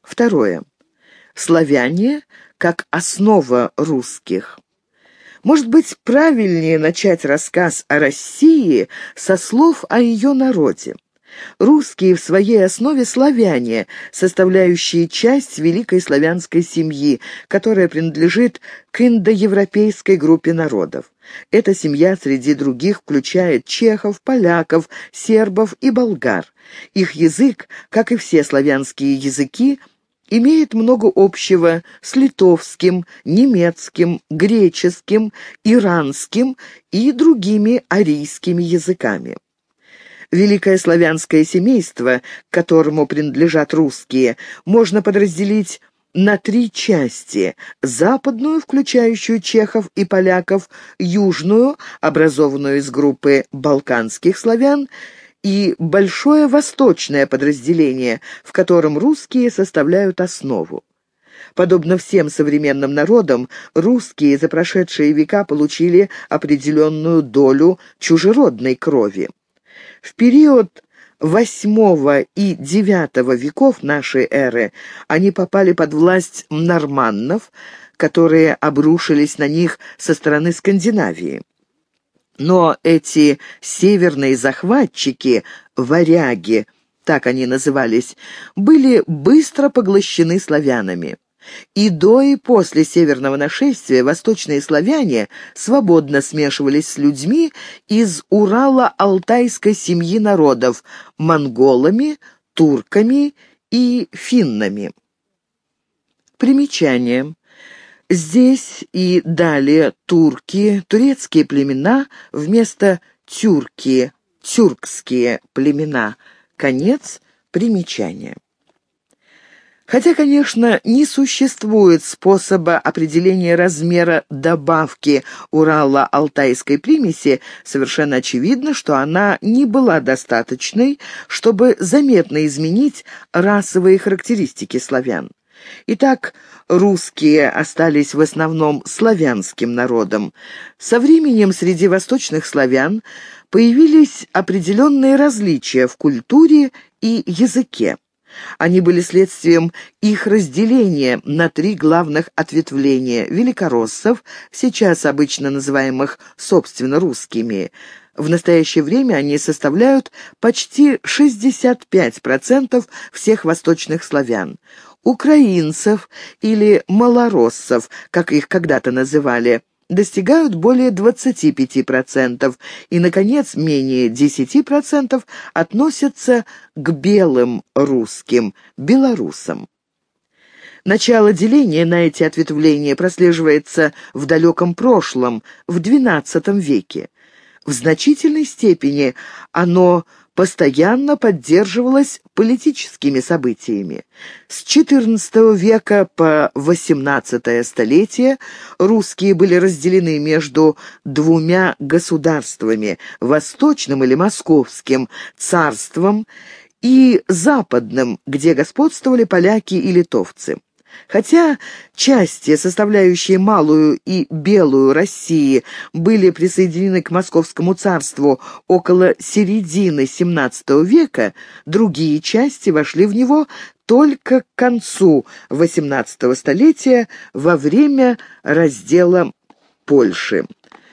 Второе. Славяне как основа русских. Может быть, правильнее начать рассказ о России со слов о ее народе. Русские в своей основе славяне, составляющие часть великой славянской семьи, которая принадлежит к индоевропейской группе народов. Эта семья среди других включает чехов, поляков, сербов и болгар. Их язык, как и все славянские языки, имеет много общего с литовским, немецким, греческим, иранским и другими арийскими языками. Великое славянское семейство, к которому принадлежат русские, можно подразделить на три части: западную, включающую чехов и поляков, южную, образованную из группы балканских славян, и большое восточное подразделение, в котором русские составляют основу. Подобно всем современным народам, русские за прошедшие века получили определенную долю чужеродной крови. В период VIII и IX веков нашей эры они попали под власть норманнов, которые обрушились на них со стороны Скандинавии. Но эти северные захватчики, варяги, так они назывались, были быстро поглощены славянами. И до и после северного нашествия восточные славяне свободно смешивались с людьми из Урало-Алтайской семьи народов – монголами, турками и финнами. Примечание. Здесь и далее турки, турецкие племена вместо тюрки, тюркские племена. Конец примечания. Хотя, конечно, не существует способа определения размера добавки Урало-Алтайской примеси, совершенно очевидно, что она не была достаточной, чтобы заметно изменить расовые характеристики славян. Итак, русские остались в основном славянским народом. Со временем среди восточных славян появились определенные различия в культуре и языке. Они были следствием их разделения на три главных ответвления – великороссов, сейчас обычно называемых собственно русскими. В настоящее время они составляют почти 65% всех восточных славян. Украинцев или малороссов, как их когда-то называли, достигают более 25%, и, наконец, менее 10% относятся к белым русским, белорусам. Начало деления на эти ответвления прослеживается в далеком прошлом, в XII веке. В значительной степени оно постоянно поддерживалось политическими событиями. С XIV века по XVIII столетие русские были разделены между двумя государствами – восточным или московским царством и западным, где господствовали поляки и литовцы. Хотя части, составляющие Малую и Белую России, были присоединены к Московскому царству около середины XVII века, другие части вошли в него только к концу XVIII столетия во время раздела Польши.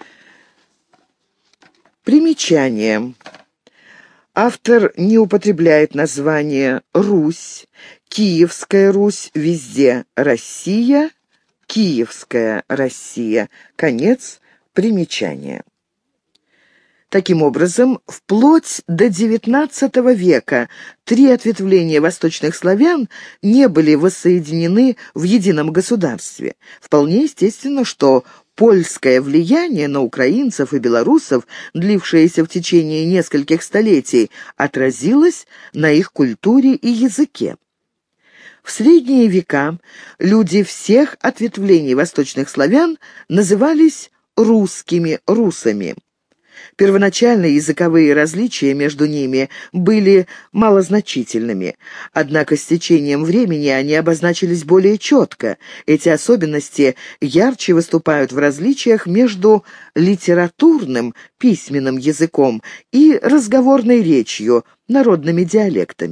Примечание. Автор не употребляет название «Русь», «Киевская Русь», везде «Россия», «Киевская Россия». Конец примечания. Таким образом, вплоть до XIX века три ответвления восточных славян не были воссоединены в едином государстве. Вполне естественно, что польское влияние на украинцев и белорусов, длившееся в течение нескольких столетий, отразилось на их культуре и языке. В средние века люди всех ответвлений восточных славян назывались русскими, русами. Первоначально языковые различия между ними были малозначительными, однако с течением времени они обозначились более четко. Эти особенности ярче выступают в различиях между литературным, письменным языком и разговорной речью, народными диалектами.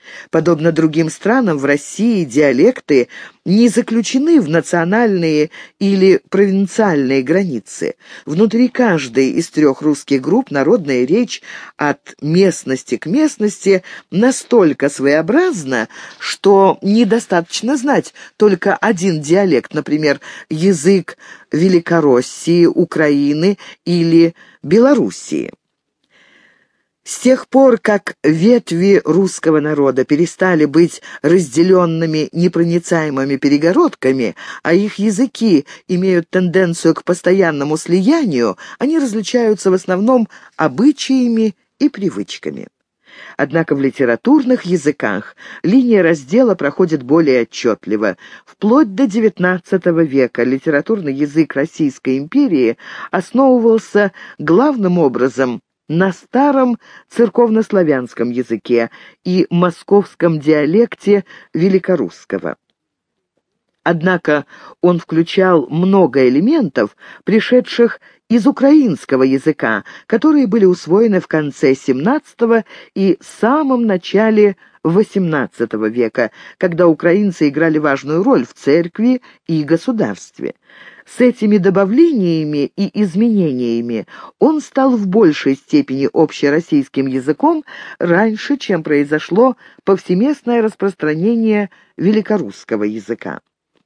Подобно другим странам, в России диалекты не заключены в национальные или провинциальные границы. Внутри каждой из трех русских групп народная речь от местности к местности настолько своеобразна, что недостаточно знать только один диалект, например, язык Великороссии, Украины или Белоруссии. С тех пор, как ветви русского народа перестали быть разделенными непроницаемыми перегородками, а их языки имеют тенденцию к постоянному слиянию, они различаются в основном обычаями и привычками. Однако в литературных языках линия раздела проходит более отчетливо. Вплоть до XIX века литературный язык Российской империи основывался главным образом на старом церковнославянском языке и московском диалекте великорусского. Однако он включал много элементов, пришедших из украинского языка, которые были усвоены в конце XVII и самом начале XVIII века, когда украинцы играли важную роль в церкви и государстве. С этими добавлениями и изменениями он стал в большей степени общероссийским языком раньше, чем произошло повсеместное распространение великорусского языка.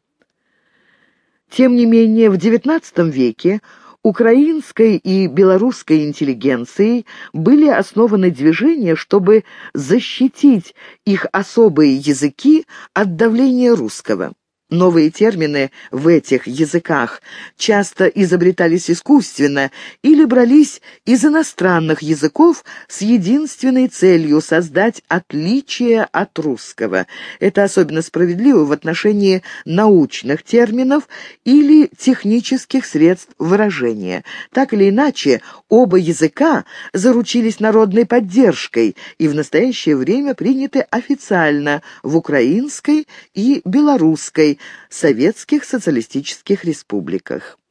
Тем не менее, в XIX веке украинской и белорусской интеллигенцией были основаны движения, чтобы защитить их особые языки от давления русского. Новые термины в этих языках часто изобретались искусственно или брались из иностранных языков с единственной целью создать отличие от русского. Это особенно справедливо в отношении научных терминов или технических средств выражения. Так или иначе, оба языка заручились народной поддержкой и в настоящее время приняты официально в украинской и белорусской советских социалистических республиках.